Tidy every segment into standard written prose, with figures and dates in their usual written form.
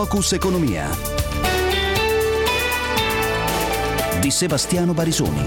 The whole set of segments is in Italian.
Focus Economia di Sebastiano Barisoni.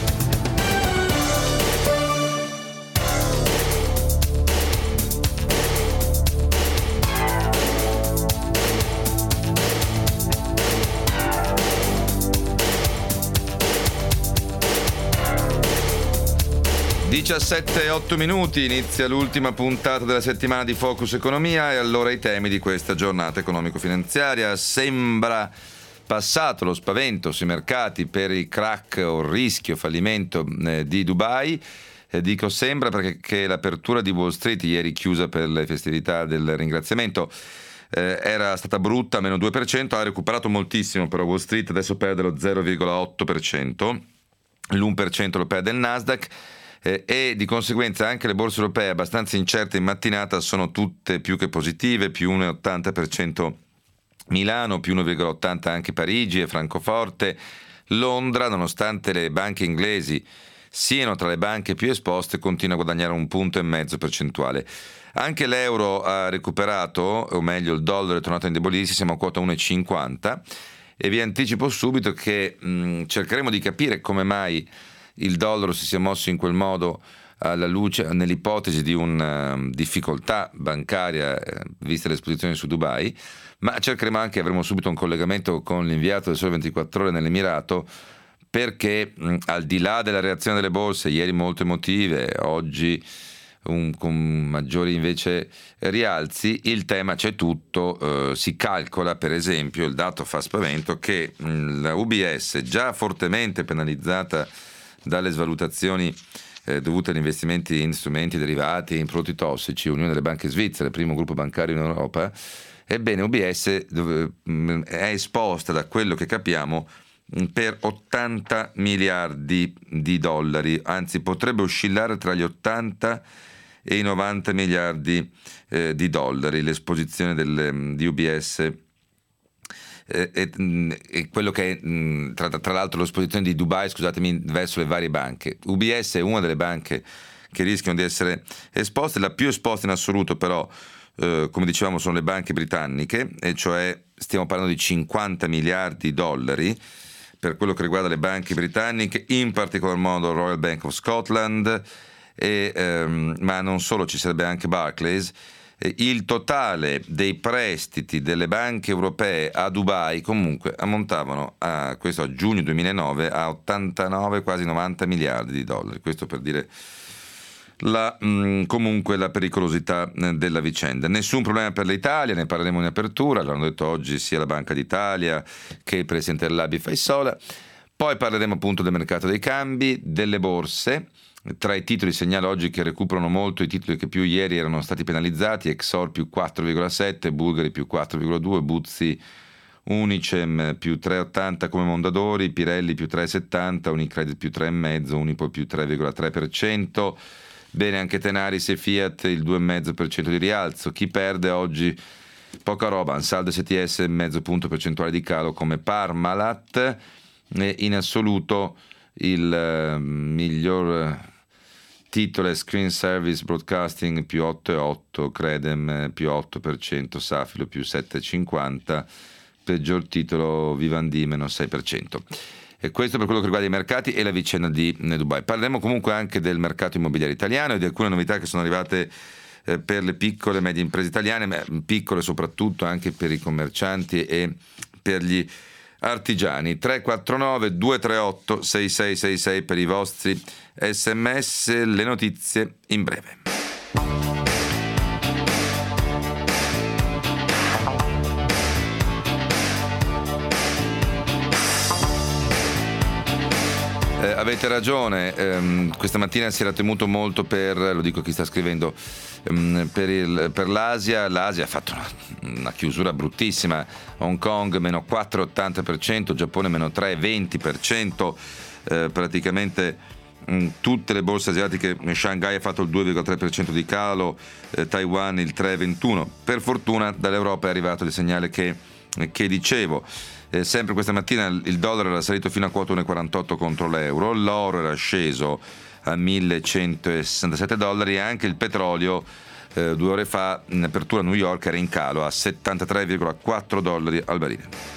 17:08, inizia l'ultima puntata della settimana di Focus Economia e allora i temi di questa giornata economico-finanziaria. Sembra passato lo spavento sui mercati per il crack o il rischio fallimento di Dubai. Dico sembra perché l'apertura di Wall Street ieri, chiusa per le festività del ringraziamento, era stata brutta, meno 2%, ha recuperato moltissimo però Wall Street, adesso perde lo 0,8%, l'1% lo perde il Nasdaq. E di conseguenza anche le borse europee abbastanza incerte in mattinata sono tutte più che positive, più 1,80% Milano, più 1,80% anche Parigi e Francoforte. Londra, nonostante le banche inglesi siano tra le banche più esposte, continua a guadagnare 1,5 punti percentuale. Anche l'euro ha recuperato, o meglio il dollaro è tornato a indebolirsi, siamo a quota 1,50 e vi anticipo subito che cercheremo di capire come mai il dollaro si sia mosso in quel modo alla luce, nell'ipotesi di una difficoltà bancaria viste le esposizioni su Dubai, ma cercheremo anche, avremo subito un collegamento con l'inviato del Sole 24 Ore nell'Emirato, perché al di là della reazione delle borse, ieri molto emotive, oggi con maggiori invece rialzi, il tema c'è tutto. Si calcola, per esempio, il dato fa spavento, che la UBS, già fortemente penalizzata dalle svalutazioni dovute agli investimenti in strumenti derivati e in prodotti tossici, Unione delle Banche Svizzere, primo gruppo bancario in Europa, ebbene UBS è esposta, da quello che capiamo, per 80 miliardi di dollari, anzi potrebbe oscillare tra gli 80 e i 90 miliardi di dollari l'esposizione di UBS. E quello che è tra l'altro l'esposizione di Dubai, scusatemi, verso le varie banche. UBS è una delle banche che rischiano di essere esposte, la più esposta in assoluto però come dicevamo sono le banche britanniche, e cioè stiamo parlando di 50 miliardi di dollari per quello che riguarda le banche britanniche, in particolar modo Royal Bank of Scotland ma non solo, ci sarebbe anche Barclays. Il totale dei prestiti delle banche europee a Dubai comunque ammontavano a giugno 2009 a 89, quasi 90 miliardi di dollari. Questo per dire comunque la pericolosità della vicenda. Nessun problema per l'Italia, ne parleremo in apertura, l'hanno detto oggi sia la Banca d'Italia che il presidente dell'ABI Faisola. Poi parleremo appunto del mercato dei cambi, delle borse. Tra i titoli segnalo oggi che recuperano molto i titoli che più ieri erano stati penalizzati: Exor più 4,7, Bulgari più 4,2, Buzzi Unicem più 3,80 come Mondadori, Pirelli più 3,70, Unicredit più 3,5, Unipol più 3,3%. Bene anche Tenaris e Fiat, il 2,5% di rialzo. Chi perde oggi? Poca roba, Ansaldo STS mezzo punto percentuale di calo come Parmalat, e in assoluto il miglior titolo è Screen Service Broadcasting più 8,8, Credem più 8%, Safilo più 7,50, peggior titolo Vivendi meno 6%. E questo per quello che riguarda i mercati e la vicenda di Dubai. Parleremo comunque anche del mercato immobiliare italiano e di alcune novità che sono arrivate per le piccole e medie imprese italiane, ma piccole soprattutto anche per i commercianti e per gli artigiani. 349 238 6666 per i vostri SMS, le notizie in breve. Avete ragione, questa mattina si era temuto molto lo dico a chi sta scrivendo, per l'Asia. L'Asia ha fatto una chiusura bruttissima. Hong Kong meno 4,80%, Giappone meno 3,20%, praticamente tutte le borse asiatiche. Shanghai ha fatto il 2,3% di calo, Taiwan il 3,21%. Per fortuna dall'Europa è arrivato il segnale che dicevo. Sempre questa mattina il dollaro era salito fino a quota 1,48 contro l'euro, l'oro era sceso a $1.167 e anche il petrolio 2 ore fa in apertura a New York era in calo a $73,4 al barile.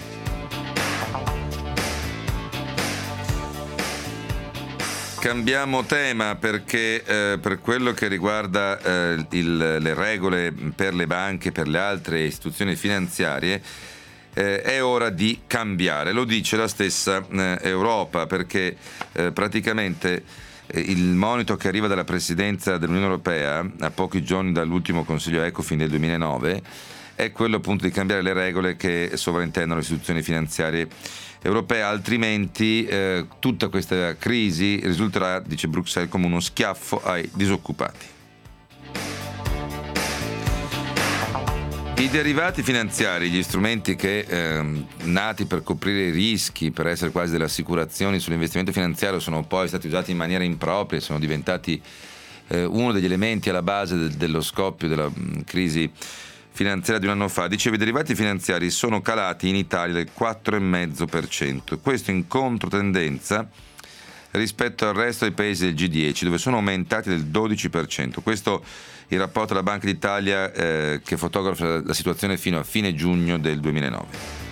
Cambiamo tema perché per quello che riguarda le regole per le banche, per le altre istituzioni finanziarie, è ora di cambiare. Lo dice la stessa Europa, perché praticamente il monito che arriva dalla Presidenza dell'Unione Europea a pochi giorni dall'ultimo Consiglio Ecofin del 2009 è quello appunto di cambiare le regole che sovrintendono le istituzioni finanziarie europee, altrimenti tutta questa crisi risulterà, dice Bruxelles, come uno schiaffo ai disoccupati. I derivati finanziari, gli strumenti che nati per coprire i rischi, per essere quasi delle assicurazioni sull'investimento finanziario, sono poi stati usati in maniera impropria, sono diventati uno degli elementi alla base dello scoppio della crisi finanziaria di un anno fa. Dicevo, i derivati finanziari sono calati in Italia del 4,5%, questo in controtendenza rispetto al resto dei paesi del G10, dove sono aumentati del 12%. Questo il rapporto della Banca d'Italia che fotografa la situazione fino a fine giugno del 2009.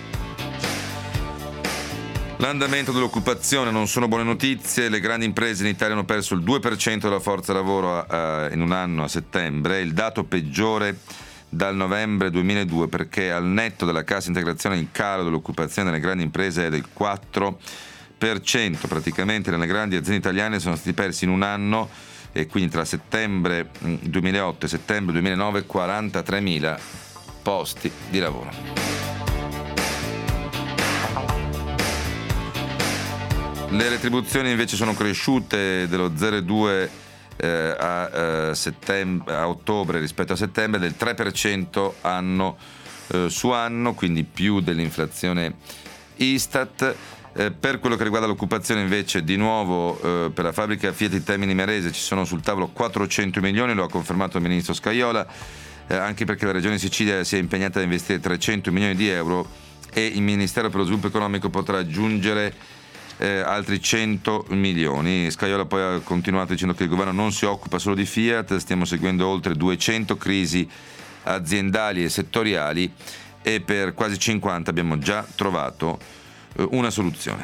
L'andamento dell'occupazione non sono buone notizie, le grandi imprese in Italia hanno perso il 2% della forza lavoro in un anno a settembre, il dato peggiore dal novembre 2002, perché al netto della cassa integrazione il calo dell'occupazione nelle grandi imprese è del 4%, praticamente nelle grandi aziende italiane sono stati persi in un anno, e quindi tra settembre 2008 e settembre 2009 43.000 posti di lavoro. Le retribuzioni invece sono cresciute dello 0,2 a ottobre rispetto a settembre, del 3% anno su anno, quindi più dell'inflazione Istat. Per quello che riguarda l'occupazione invece, di nuovo per la fabbrica Fiat di Termini Imerese ci sono sul tavolo 400 milioni, lo ha confermato il ministro Scajola, anche perché la regione Sicilia si è impegnata a investire 300 milioni di euro e il Ministero per lo Sviluppo Economico potrà aggiungere altri 100 milioni. Scajola poi ha continuato dicendo che il governo non si occupa solo di Fiat, stiamo seguendo oltre 200 crisi aziendali e settoriali e per quasi 50 abbiamo già trovato una soluzione.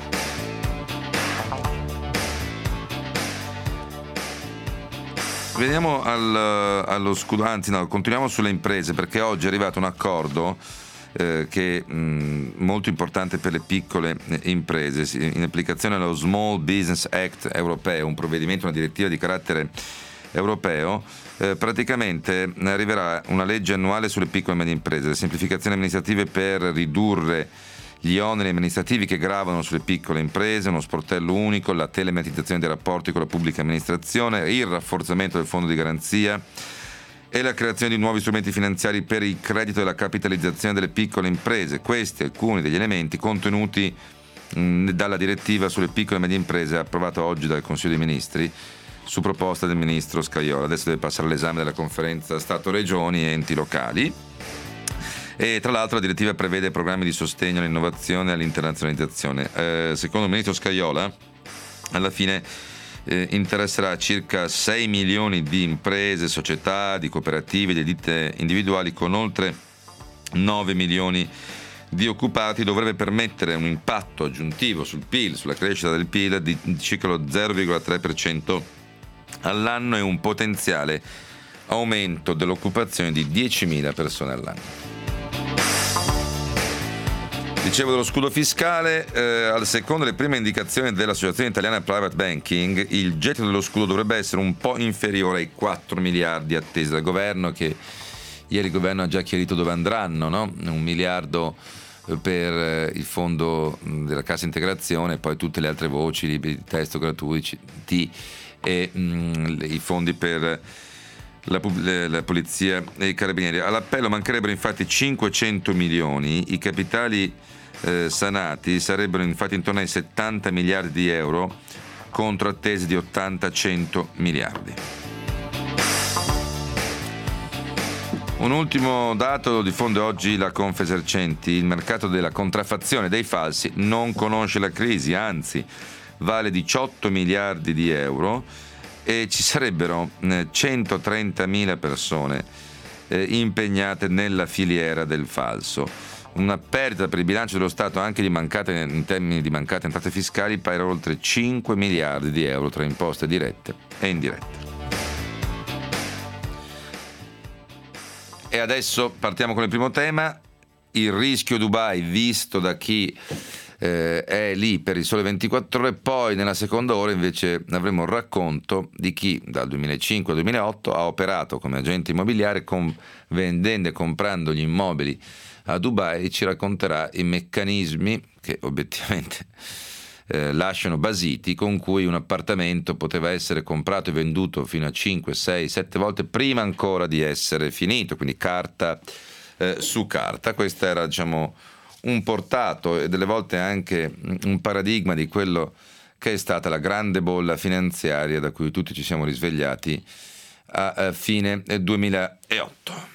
Veniamo allo scudo, continuiamo sulle imprese, perché oggi è arrivato un accordo che è molto importante per le piccole imprese, in applicazione allo Small Business Act europeo, un provvedimento, una direttiva di carattere europeo. Praticamente arriverà una legge annuale sulle piccole e medie imprese, le semplificazioni amministrative per ridurre gli oneri amministrativi che gravano sulle piccole imprese, uno sportello unico, la telematizzazione dei rapporti con la pubblica amministrazione, il rafforzamento del fondo di garanzia e la creazione di nuovi strumenti finanziari per il credito e la capitalizzazione delle piccole imprese. Questi alcuni degli elementi contenuti dalla direttiva sulle piccole e medie imprese approvata oggi dal Consiglio dei Ministri su proposta del ministro Scajola. Adesso deve passare all'esame della conferenza Stato-Regioni e enti locali. E tra l'altro la direttiva prevede programmi di sostegno all'innovazione e all'internazionalizzazione. Secondo il ministro Scajola, alla fine interesserà circa 6 milioni di imprese, società, di cooperative, di ditte individuali con oltre 9 milioni di occupati. Dovrebbe permettere un impatto aggiuntivo sul PIL, sulla crescita del PIL di circa lo 0,3% all'anno e un potenziale aumento dell'occupazione di 10.000 persone all'anno. Dicevo dello scudo fiscale, secondo le prime indicazioni dell'Associazione Italiana Private Banking, il gettito dello scudo dovrebbe essere un po' inferiore ai 4 miliardi attesi dal governo, che ieri il governo ha già chiarito dove andranno, no? 1 miliardo per il fondo della cassa integrazione, poi tutte le altre voci, libri di testo gratuiti e i fondi per la polizia e i carabinieri. All'appello mancherebbero infatti 500 milioni, i capitali sanati sarebbero infatti intorno ai 70 miliardi di euro contro attesi di 80-100 miliardi. Un ultimo dato lo diffonde oggi la Confesercenti: il mercato della contraffazione dei falsi non conosce la crisi, anzi vale 18 miliardi di euro e ci sarebbero 130.000 persone impegnate nella filiera del falso. Una perdita per il bilancio dello Stato anche in termini di mancate entrate fiscali pari a oltre 5 miliardi di euro tra imposte dirette e indirette. E adesso partiamo con il primo tema, il rischio Dubai visto da chi è lì per il Sole 24 Ore. Poi nella seconda ora invece avremo il racconto di chi dal 2005 al 2008 ha operato come agente immobiliare vendendo e comprando gli immobili a Dubai. Ci racconterà i meccanismi che obiettivamente lasciano basiti, con cui un appartamento poteva essere comprato e venduto fino a 5, 6, 7 volte prima ancora di essere finito, quindi carta su carta. Questo era, diciamo, un portato e delle volte anche un paradigma di quello che è stata la grande bolla finanziaria da cui tutti ci siamo risvegliati a fine 2008.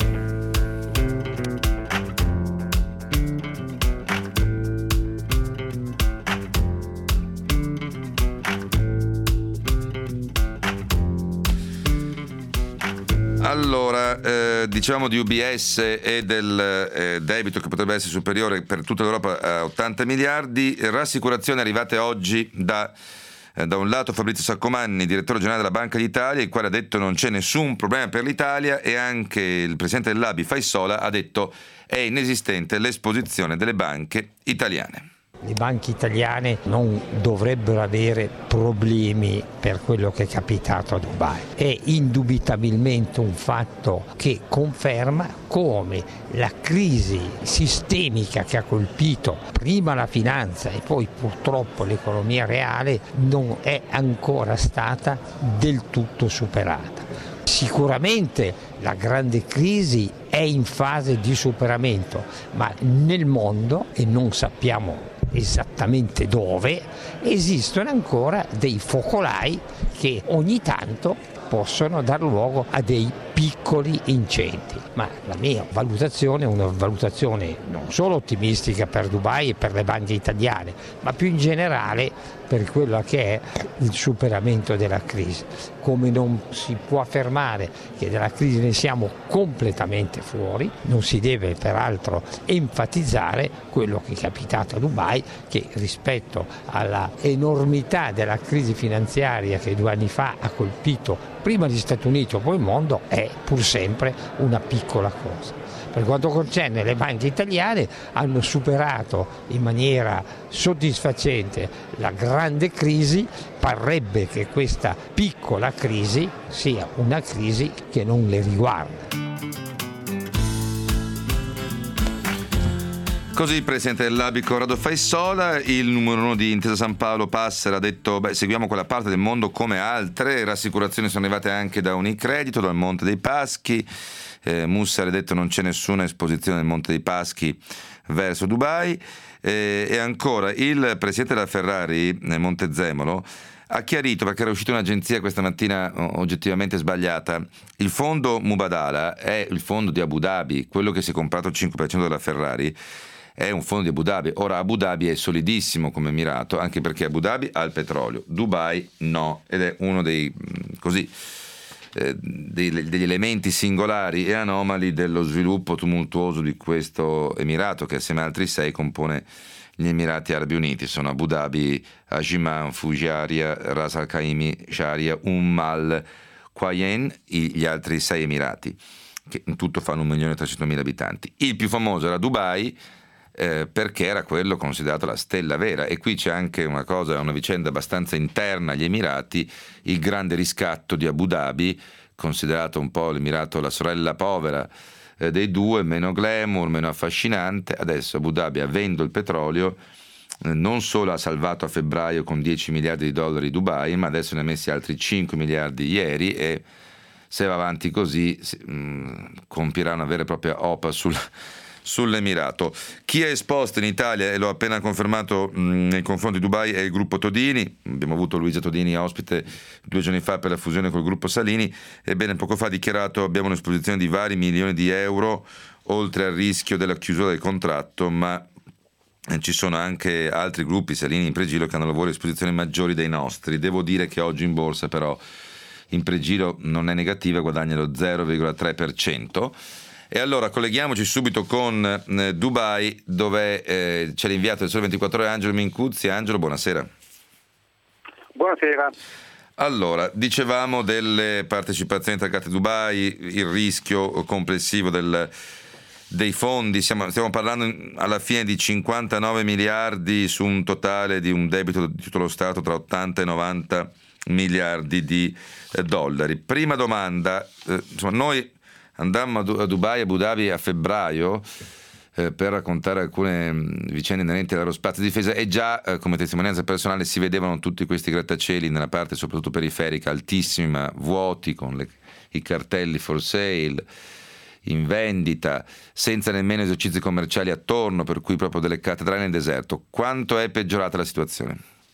Allora, diciamo di UBS e del debito che potrebbe essere superiore per tutta l'Europa a 80 miliardi. Rassicurazioni arrivate oggi da un lato Fabrizio Saccomanni, direttore generale della Banca d'Italia, il quale ha detto non c'è nessun problema per l'Italia, e anche il presidente dell'ABI Faisola ha detto è inesistente l'esposizione delle banche italiane. Le banche italiane non dovrebbero avere problemi per quello che è capitato a Dubai. È indubitabilmente un fatto che conferma come la crisi sistemica che ha colpito prima la finanza e poi purtroppo l'economia reale non è ancora stata del tutto superata. Sicuramente la grande crisi è in fase di superamento, ma nel mondo, e non sappiamo esattamente dove, esistono ancora dei focolai che ogni tanto possono dar luogo a dei piccoli incendi. Ma la mia valutazione è una valutazione non solo ottimistica per Dubai e per le banche italiane, ma più in generale per quello che è il superamento della crisi. Come non si può affermare che dalla crisi ne siamo completamente fuori, non si deve peraltro enfatizzare quello che è capitato a Dubai, che rispetto alla enormità della crisi finanziaria che 2 anni fa ha colpito prima gli Stati Uniti e poi il mondo, è pur sempre una piccola cosa. Per quanto concerne le banche italiane, hanno superato in maniera soddisfacente la grande crisi. Parrebbe che questa piccola crisi sia una crisi che non le riguarda. Così il presidente dell'ABI Corrado Faisola. Il numero 1 di Intesa Sanpaolo Passera ha detto seguiamo quella parte del mondo come altre. Rassicurazioni sono arrivate anche da Unicredito, dal Monte dei Paschi. Mussari ha detto non c'è nessuna esposizione del Monte dei Paschi verso Dubai. E ancora il presidente della Ferrari, Montezemolo, ha chiarito, perché era uscita un'agenzia questa mattina oggettivamente sbagliata, il fondo Mubadala è il fondo di Abu Dhabi, quello che si è comprato il 5% della Ferrari è un fondo di Abu Dhabi. Ora Abu Dhabi è solidissimo come Emirato, anche perché Abu Dhabi ha il petrolio, Dubai no, ed è uno dei degli elementi singolari e anomali dello sviluppo tumultuoso di questo Emirato, che assieme ad altri 6 compone gli Emirati Arabi Uniti. Sono Abu Dhabi, Ajman, Fujairah, Ras Al Khaimah, Sharjah, Al Quwain, gli altri 6 Emirati, che in tutto fanno 1.300.000 abitanti. Il più famoso era Dubai, perché era quello considerato la stella vera, e qui c'è anche una vicenda abbastanza interna agli Emirati, il grande riscatto di Abu Dhabi, considerato un po' l'Emirato la sorella povera dei due, meno glamour, meno affascinante. Adesso Abu Dhabi, avendo il petrolio, non solo ha salvato a febbraio con 10 miliardi di dollari Dubai, ma adesso ne ha messi altri 5 miliardi ieri, e se va avanti così compirà una vera e propria OPA sull'Emirato. Chi è esposto in Italia, e l'ho appena confermato nei confronti di Dubai, è il gruppo Todini. Abbiamo avuto Luisa Todini ospite 2 giorni fa per la fusione col gruppo Salini. Ebbene, poco fa ha dichiarato: abbiamo un'esposizione di vari milioni di euro, oltre al rischio della chiusura del contratto, ma ci sono anche altri gruppi, Salini, Impregilo, che hanno lavori a esposizione maggiori dei nostri. Devo dire che oggi in borsa però in pregiro non è negativa, guadagna lo 0,3%. E allora colleghiamoci subito con Dubai, dove c'è l'inviato del Sole 24 Ore Angelo Mincuzzi. Angelo, buonasera. Buonasera. Allora, dicevamo delle partecipazioni traccate Dubai, il rischio complessivo dei fondi, stiamo parlando alla fine di 59 miliardi su un totale di un debito di tutto lo Stato tra 80 e 90 miliardi di dollari. Prima domanda, noi andammo a Dubai, Abu Dhabi a febbraio per raccontare alcune vicende inerenti all'aerospazio di difesa e già come testimonianza personale si vedevano tutti questi grattacieli nella parte soprattutto periferica altissimi ma vuoti con i cartelli for sale in vendita senza nemmeno esercizi commerciali attorno, per cui proprio delle cattedrali nel deserto. Quanto è peggiorata la situazione?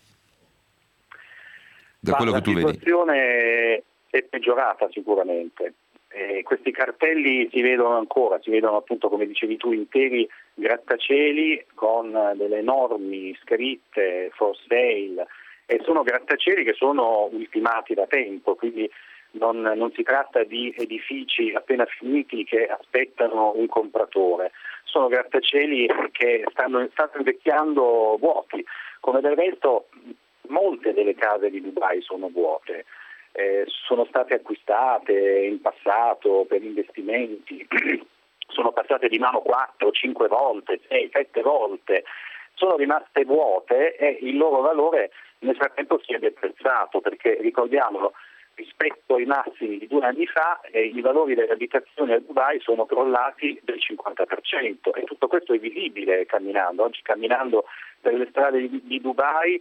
Da quello che tu vedi. La situazione è peggiorata sicuramente. Questi cartelli si vedono appunto, come dicevi tu, interi grattacieli con delle enormi scritte for sale, e sono grattacieli che sono ultimati da tempo, quindi non si tratta di edifici appena finiti che aspettano un compratore, sono grattacieli che stanno invecchiando vuoti, come del resto molte delle case di Dubai sono vuote. Sono state acquistate in passato per investimenti, sono passate di mano 4, 5 volte, 6, 7 volte, sono rimaste vuote e il loro valore nel frattempo si è deprezzato, perché ricordiamolo, rispetto ai massimi di 2 anni fa i valori delle abitazioni a Dubai sono crollati del 50% e tutto questo è visibile camminando. Oggi camminando per le strade di Dubai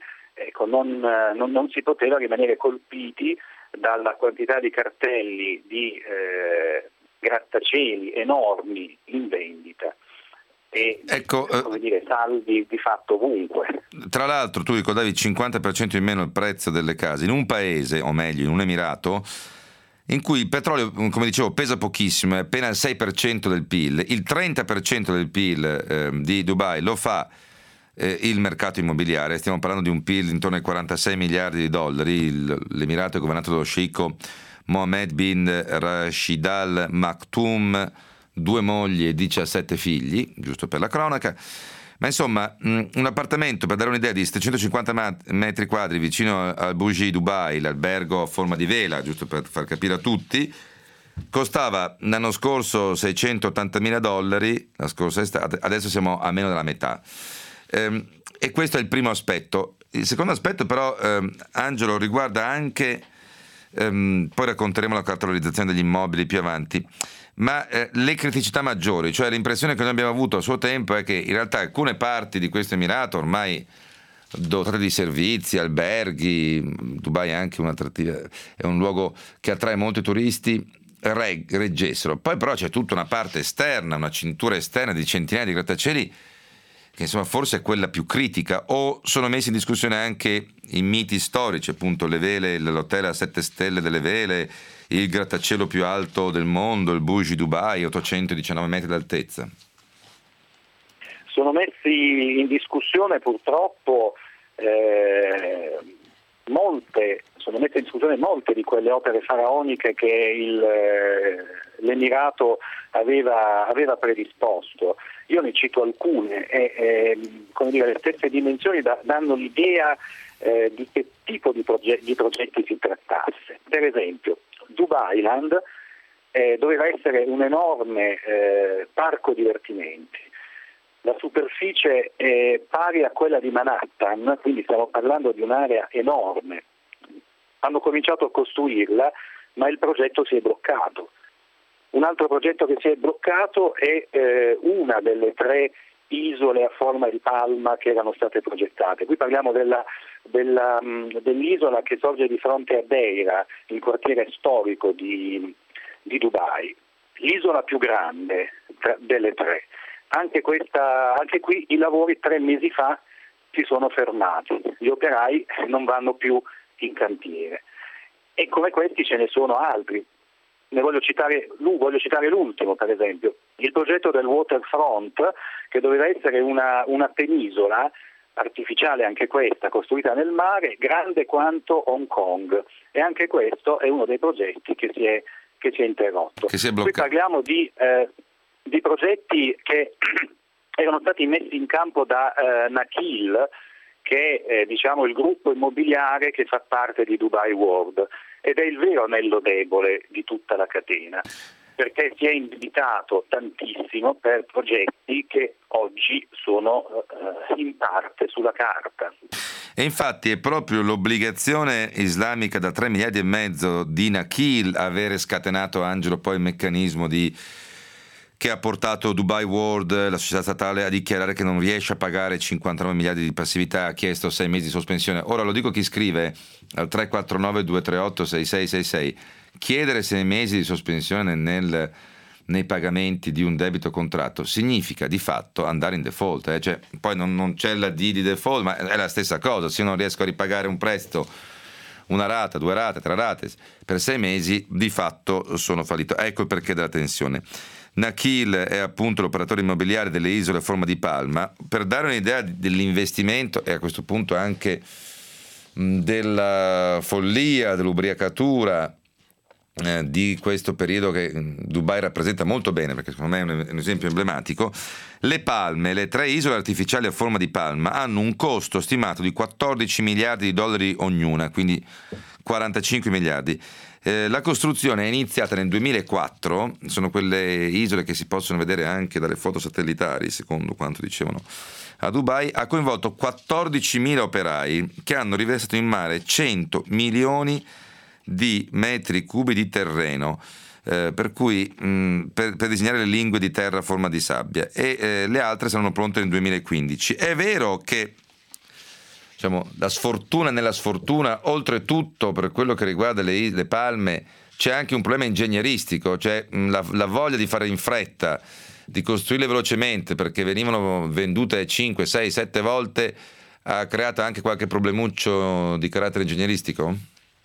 non si poteva rimanere colpiti dalla quantità di cartelli di grattacieli enormi in vendita e saldi di fatto ovunque. Tra l'altro tu ricordavi il 50% in meno il prezzo delle case in un paese, o meglio in un emirato in cui il petrolio, come dicevo, pesa pochissimo, è appena il 6% del PIL, il 30% del PIL di Dubai lo fa il mercato immobiliare. Stiamo parlando di un PIL intorno ai 46 miliardi di dollari. L'Emirato è governato dallo sceicco Mohammed bin Rashid Al Maktoum, 2 mogli e 17 figli, giusto per la cronaca. Ma insomma, un appartamento, per dare un'idea, di 750 metri quadri vicino al Burj Dubai, l'albergo a forma di vela, giusto per far capire a tutti, costava l'anno scorso $680.000, la scorsa estate, adesso siamo a meno della metà. E questo è il primo aspetto. Il secondo aspetto però, Angelo, riguarda anche, poi racconteremo la cartolarizzazione degli immobili più avanti, ma le criticità maggiori, cioè l'impressione che noi abbiamo avuto a suo tempo è che in realtà alcune parti di questo Emirato ormai dotate di servizi, alberghi, Dubai è anche un'attrattiva, è un luogo che attrae molti turisti, reggessero. Poi però c'è tutta una parte esterna, una cintura esterna di centinaia di grattacieli che insomma forse è quella più critica, o sono messi in discussione anche i miti storici, appunto le vele, l'hotel a 7 stelle delle vele, il grattacielo più alto del mondo, il Burj Dubai, 819 metri d'altezza? Sono messi in discussione purtroppo molte di quelle opere faraoniche che l'Emirato aveva predisposto. Io ne cito alcune e le stesse dimensioni danno l'idea di che tipo di progetti si trattasse. Per esempio, Dubailand doveva essere un enorme parco divertimenti. La superficie è pari a quella di Manhattan, quindi stiamo parlando di un'area enorme. Hanno cominciato a costruirla, ma il progetto si è bloccato. Un altro progetto che si è bloccato è una delle 3 isole a forma di palma che erano state progettate. Qui parliamo dell'isola che sorge di fronte a Deira, il quartiere storico di Dubai, l'isola più grande delle 3. Anche qui i lavori 3 mesi fa si sono fermati, gli operai non vanno più in cantiere. E come questi ce ne sono altri. Ne voglio citare l'ultimo, per esempio, il progetto del waterfront, che doveva essere una penisola artificiale anche questa, costruita nel mare, grande quanto Hong Kong, e anche questo è uno dei progetti che si è interrotto. Che si è bloccato. Qui parliamo di progetti che erano stati messi in campo da Nakheel, che è il gruppo immobiliare che fa parte di Dubai World, ed è il vero anello debole di tutta la catena, perché si è indebitato tantissimo per progetti che oggi sono in parte sulla carta. E infatti è proprio l'obbligazione islamica da 3 miliardi e mezzo di Nakheel avere scatenato, Angelo, poi il meccanismo che ha portato Dubai World, la società statale, a dichiarare che non riesce a pagare 59 miliardi di passività, ha chiesto 6 mesi di sospensione. Ora lo dico chi scrive al 349-238-6666, chiedere 6 mesi di sospensione nei pagamenti di un debito contratto significa di fatto andare in default, cioè, poi non c'è la D di default, ma è la stessa cosa. Se io non riesco a ripagare un prestito, una rata, 2 rate, 3 rate per 6 mesi, di fatto sono fallito. Ecco il perché della tensione. Nakheel è appunto l'operatore immobiliare delle isole a forma di palma. Per dare un'idea dell'investimento e a questo punto anche della follia, dell'ubriacatura di questo periodo che Dubai rappresenta molto bene, perché secondo me è un esempio emblematico, le palme, le 3 isole artificiali a forma di palma, hanno un costo stimato di 14 miliardi di dollari ognuna, quindi 45 miliardi. La costruzione è iniziata nel 2004, sono quelle isole che si possono vedere anche dalle foto satellitari, secondo quanto dicevano a Dubai, ha coinvolto 14.000 operai che hanno riversato in mare 100 milioni di metri cubi di terreno, per cui per disegnare le lingue di terra a forma di sabbia, e le altre saranno pronte nel 2015. È vero che la sfortuna nella sfortuna, oltretutto per quello che riguarda le palme, c'è anche un problema ingegneristico, cioè la voglia di fare in fretta, di costruirle velocemente perché venivano vendute 5, 6, 7 volte, ha creato anche qualche problemuccio di carattere ingegneristico?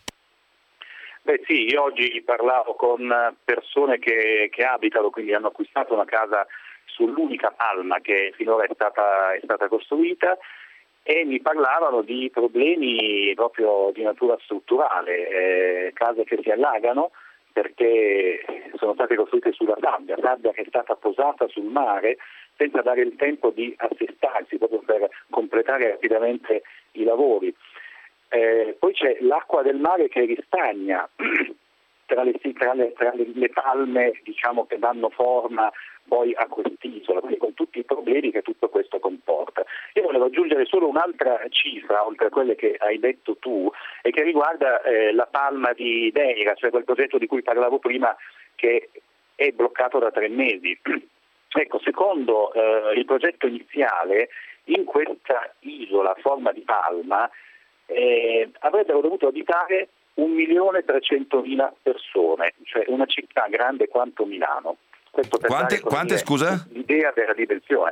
Beh sì, io oggi parlavo con persone che abitano, quindi hanno acquistato una casa sull'unica palma che finora è stata costruita, e mi parlavano di problemi proprio di natura strutturale, case che si allagano perché sono state costruite sulla sabbia che è stata posata sul mare senza dare il tempo di assestarsi proprio per completare rapidamente i lavori. Poi c'è l'acqua del mare che ristagna tra le palme, che danno forma poi a quest'isola, quindi con tutti i problemi che tutto questo comporta. Io volevo aggiungere solo un'altra cifra, oltre a quelle che hai detto tu, e che riguarda la palma di Deira, cioè quel progetto di cui parlavo prima, che è bloccato da 3 mesi. Ecco, secondo il progetto iniziale, in questa isola a forma di palma avrebbero dovuto abitare 1.300.000 persone, cioè una città grande quanto Milano. Questo per quante scusa? L'idea della dimensione.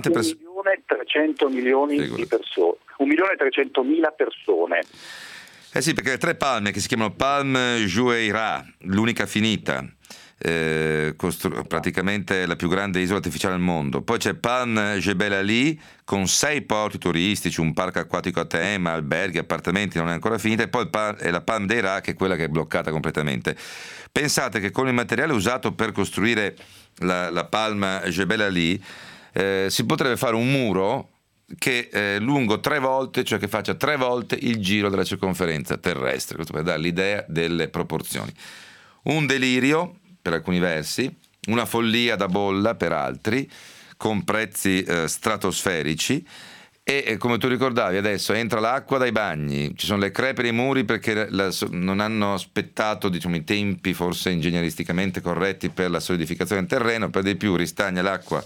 1.300.000 di persone. 1.300.000 persone. Sì, perché le 3 palme che si chiamano Palm Jumeirah, l'unica finita, praticamente la più grande isola artificiale al mondo. Poi c'è Palm Jebel Ali con 6 porti turistici, un parco acquatico a tema, alberghi, appartamenti, non è ancora finita, e poi è la Palm Deira, che è quella che è bloccata completamente. Pensate che con il materiale usato per costruire la Palm Jebel Ali si potrebbe fare un muro che è lungo 3 volte, cioè che faccia 3 volte il giro della circonferenza terrestre, questo per dare l'idea delle proporzioni. Un delirio per alcuni versi, una follia da bolla per altri, con prezzi stratosferici, e come tu ricordavi adesso entra l'acqua dai bagni, ci sono le crepe nei muri perché non hanno aspettato i tempi forse ingegneristicamente corretti per la solidificazione del terreno, per di più ristagna l'acqua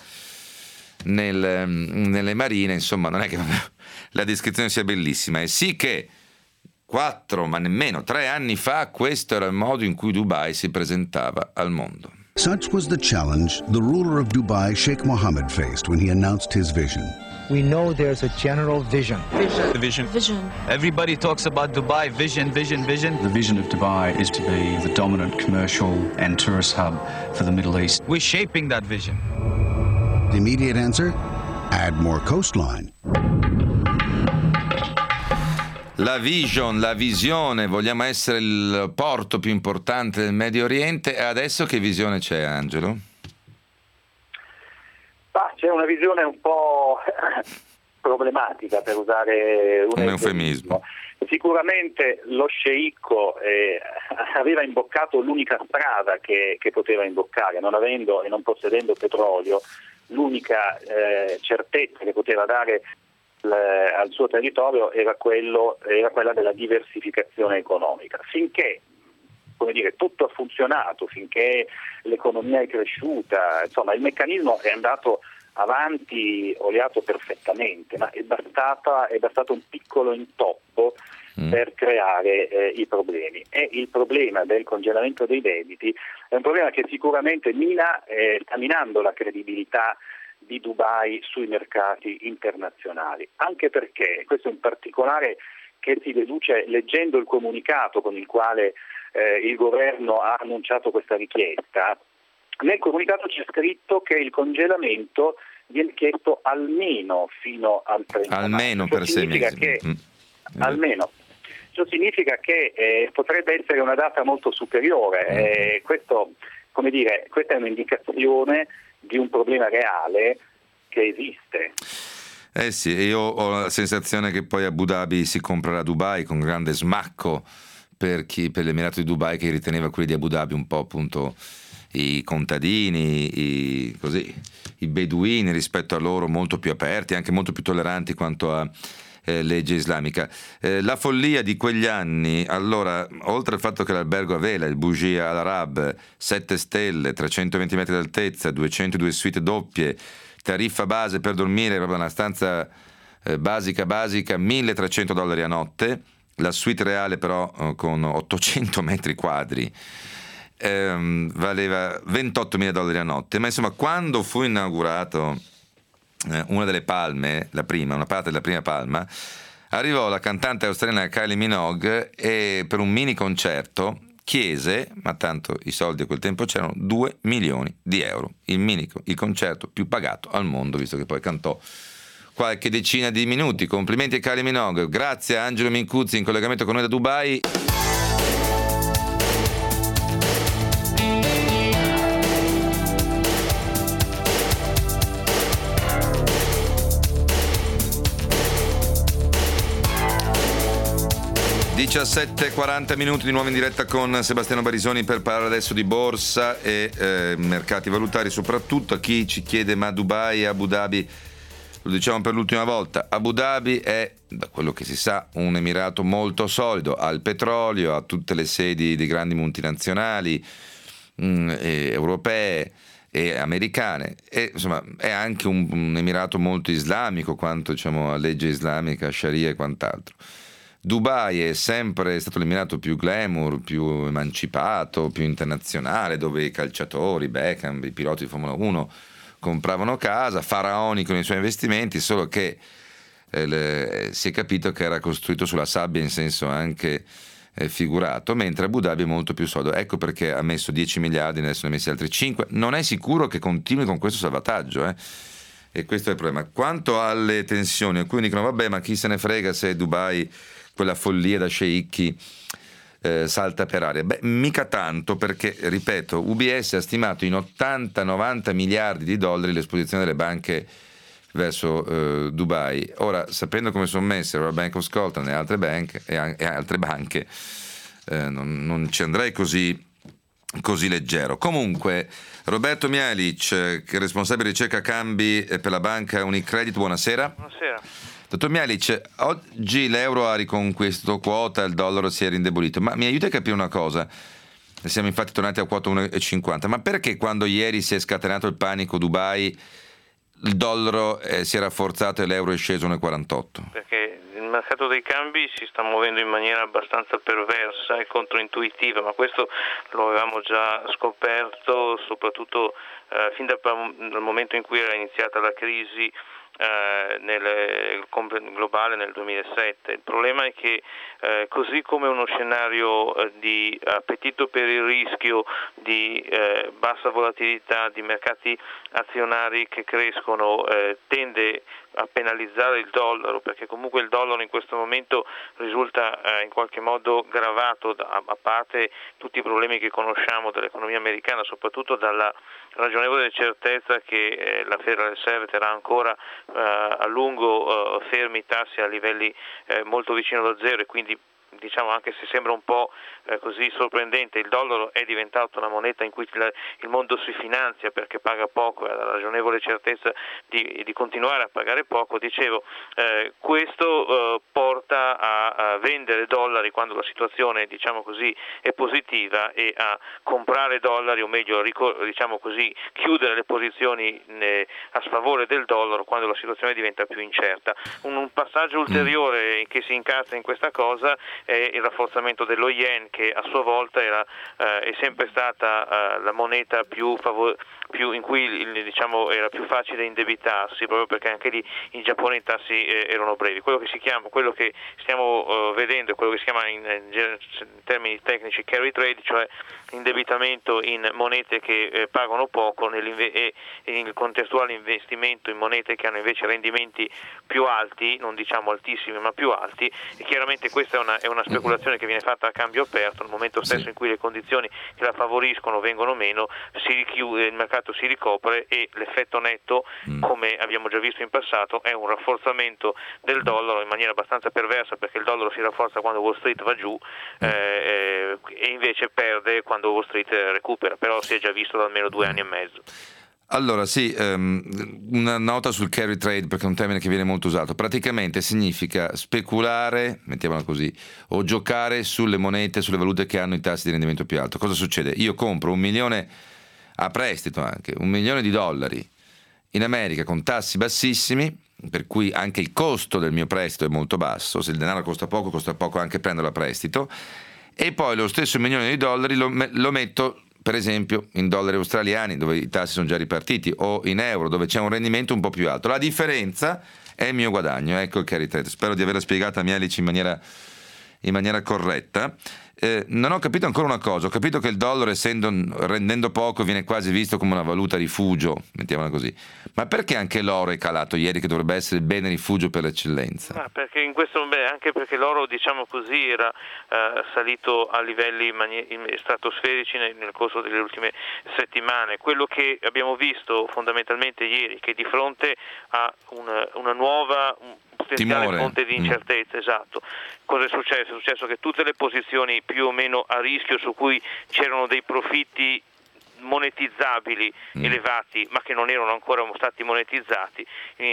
nelle marine, insomma non è che la descrizione sia bellissima. E sì che 4, ma nemmeno 3 anni fa questo era il modo in cui Dubai si presentava al mondo. Such was the challenge the ruler of Dubai, Sheikh Mohammed, faced when he announced his vision. We know there's a general vision. Vision. Everybody talks about Dubai, vision. The vision of Dubai is to be the dominant commercial and tourist hub for the Middle East. We're shaping that vision. The immediate answer? Add more coastline. la visione, vogliamo essere il porto più importante del Medio Oriente, e adesso che visione c'è, Angelo? C'è una visione un po' problematica, per usare un eufemismo. Sicuramente lo sceicco aveva imboccato l'unica strada che poteva imboccare, non avendo e non possedendo petrolio. L'unica certezza che poteva dare al suo territorio era quella della diversificazione economica. Finché tutto ha funzionato, finché l'economia è cresciuta, insomma il meccanismo è andato avanti oliato perfettamente, ma è bastato un piccolo intoppo per creare i problemi. E il problema del congelamento dei debiti è un problema che sicuramente sta minando la credibilità di Dubai sui mercati internazionali, anche perché, questo in particolare che si deduce leggendo il comunicato con il quale il governo ha annunciato questa richiesta. Nel comunicato c'è scritto che il congelamento viene chiesto almeno fino al 30 almeno per 6 mesi. Almeno. Ciò significa che potrebbe essere una data molto superiore. Questa è un'indicazione di un problema reale che esiste. Sì, io ho la sensazione che poi Abu Dhabi si comprerà Dubai con grande smacco per l'Emirato di Dubai, che riteneva quelli di Abu Dhabi un po' appunto i contadini, i beduini rispetto a loro, molto più aperti, anche molto più tolleranti quanto a legge islamica. La follia di quegli anni, allora, oltre al fatto che l'albergo a vela, il Bougie Al Arab, 7 stelle, 320 metri d'altezza, 202 suite doppie, tariffa base per dormire, proprio una stanza basica, $1.300 a notte, la suite reale però con 800 metri quadri valeva $28.000 a notte. Ma insomma, quando fu inaugurato una delle palme, una parte della prima palma, arrivò la cantante australiana Kylie Minogue e per un mini concerto chiese, ma tanto i soldi a quel tempo c'erano, €2 milioni, il concerto più pagato al mondo, visto che poi cantò qualche decina di minuti. Complimenti a Kylie Minogue. Grazie a Angelo Mincuzzi in collegamento con noi da Dubai. (17:40) di nuovo in diretta con Sebastiano Barisoni per parlare adesso di borsa e mercati valutari, soprattutto a chi ci chiede: ma Dubai e Abu Dhabi, lo diciamo per l'ultima volta, Abu Dhabi è, da quello che si sa, un emirato molto solido, ha il petrolio, ha tutte le sedi di grandi multinazionali europee e americane, e insomma è anche un emirato molto islamico quanto, diciamo, a legge islamica, sharia e quant'altro. Dubai è sempre stato l'emirato più glamour, più emancipato, più internazionale, dove i calciatori, Beckham, i piloti di Formula 1 compravano casa, faraonico nei suoi investimenti, solo che si è capito che era costruito sulla sabbia in senso anche figurato, mentre Abu Dhabi è molto più solido. Ecco perché ha messo 10 miliardi, adesso ne ha messi altri 5. Non è sicuro che continui con questo salvataggio, e questo è il problema. Quanto alle tensioni, alcuni dicono: vabbè, ma chi se ne frega se Dubai, quella follia da sceicchi, salta per aria. Mica tanto, perché, ripeto, UBS ha stimato in 80-90 miliardi di dollari l'esposizione delle banche verso Dubai. Ora, sapendo come sono messe la Bank of Scotland e altre banche, non ci andrei così leggero. Comunque, Roberto Mialic, che è responsabile ricerca cambi per la banca Unicredit, buonasera. Buonasera. Dottor Mialic, oggi l'euro ha riconquistato quota, il dollaro si è rindebolito, ma mi aiuta a capire una cosa. Siamo infatti tornati a quota 1,50, ma perché quando ieri si è scatenato il panico Dubai il dollaro si è rafforzato e l'euro è sceso 1,48? Perché il mercato dei cambi si sta muovendo in maniera abbastanza perversa e controintuitiva, ma questo lo avevamo già scoperto soprattutto fin dal momento in cui era iniziata la crisi globale nel 2007. Il problema è che così come uno scenario di appetito per il rischio, di bassa volatilità, di mercati azionari che crescono tende a penalizzare il dollaro, perché comunque il dollaro in questo momento risulta in qualche modo gravato, a parte tutti i problemi che conosciamo dell'economia americana, soprattutto dalla ragionevole certezza che la Federal Reserve terrà ancora a lungo fermi i tassi a livelli molto vicino allo zero, e quindi diciamo, anche se sembra un po' così sorprendente, il dollaro è diventato una moneta in cui il mondo si finanzia perché paga poco e ha la ragionevole certezza di continuare a pagare poco. Dicevo, questo porta a vendere dollari quando la situazione, diciamo così, è positiva, e a comprare dollari, o meglio, diciamo così, chiudere le posizioni a sfavore del dollaro quando la situazione diventa più incerta. Un passaggio ulteriore che si incastra in questa cosa è il rafforzamento dello yen, che a sua volta è sempre stata la moneta più in cui diciamo era più facile indebitarsi, proprio perché anche lì in Giappone i tassi erano brevi. Quello che stiamo vedendo è quello che si chiama in termini tecnici carry trade, cioè indebitamento in monete che pagano poco e il contestuale investimento in monete che hanno invece rendimenti più alti, non diciamo altissimi ma più alti, e chiaramente questa è una speculazione che viene fatta a cambio aperto. Nel momento stesso in cui le condizioni che la favoriscono vengono meno, si richiude, il mercato si ricopre, e l'effetto netto, come abbiamo già visto in passato, è un rafforzamento del dollaro in maniera abbastanza perversa, perché il dollaro si rafforza quando Wall Street va giù e invece perde quando Wall Street recupera, però si è già visto da almeno 2 anni e mezzo. Allora sì, una nota sul carry trade, perché è un termine che viene molto usato. Praticamente significa speculare, mettiamola così, o giocare sulle monete, sulle valute che hanno i tassi di rendimento più alto. Cosa succede? Io compro 1 milione a prestito, anche $1 milione in America con tassi bassissimi, per cui anche il costo del mio prestito è molto basso. Se il denaro costa poco anche prenderlo a prestito, e poi lo stesso $1 milione lo metto per esempio in dollari australiani, dove i tassi sono già ripartiti, o in euro, dove c'è un rendimento un po' più alto. La differenza è il mio guadagno. Ecco il carry trade. Spero di averla spiegata, Mielic, in maniera corretta. Non ho capito ancora una cosa. Ho capito che il dollaro, rendendo poco, viene quasi visto come una valuta rifugio, mettiamola così. Ma perché anche l'oro è calato ieri, che dovrebbe essere il bene rifugio per l'eccellenza? Perché in questo anche perché l'oro, diciamo così, era salito a livelli stratosferici nel corso delle ultime settimane. Quello che abbiamo visto fondamentalmente ieri, che di fronte a una nuova potenziale fonte di incertezza, esatto. Cosa è successo? È successo che tutte le posizioni più o meno a rischio, su cui c'erano dei profitti monetizzabili elevati, ma che non erano ancora stati monetizzati,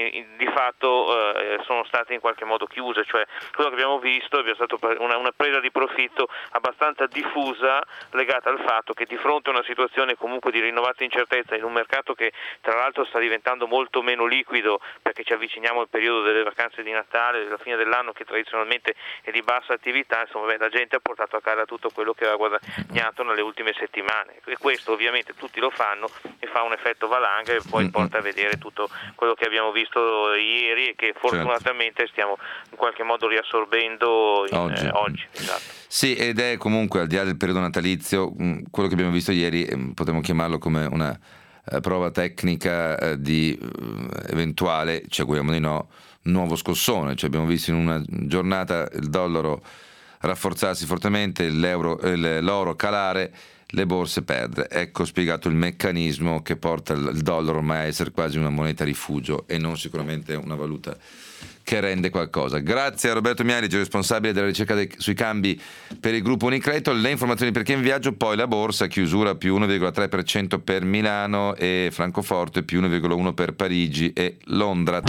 di fatto sono state in qualche modo chiuse. Cioè, quello che abbiamo visto è stata una presa di profitto abbastanza diffusa, legata al fatto che di fronte a una situazione comunque di rinnovata incertezza, in un mercato che tra l'altro sta diventando molto meno liquido, perché ci avviciniamo al periodo delle vacanze di Natale, della fine dell'anno, che tradizionalmente è di bassa attività, insomma, la gente ha portato a casa tutto quello che aveva guadagnato nelle ultime settimane, e questo ovviamente tutti lo fanno, e fa un effetto valanga, e poi porta a vedere tutto quello che abbiamo visto ieri, e che fortunatamente stiamo in qualche modo riassorbendo oggi. Esatto. Sì, ed è comunque, al di là del periodo natalizio, quello che abbiamo visto ieri potremmo chiamarlo come una prova tecnica di eventuale, ci auguriamo di no, nuovo scossone. Cioè, abbiamo visto in una giornata il dollaro rafforzarsi fortemente, l'oro calare, le borse perdere. Ecco spiegato il meccanismo che porta il dollaro ormai a essere quasi una moneta rifugio e non sicuramente una valuta che rende qualcosa. Grazie a Roberto Mielic, responsabile della ricerca sui cambi per il gruppo Unicredit. Le informazioni per chi è in viaggio, poi la borsa, chiusura più 1,3% per Milano e Francoforte, più 1,1% per Parigi e Londra.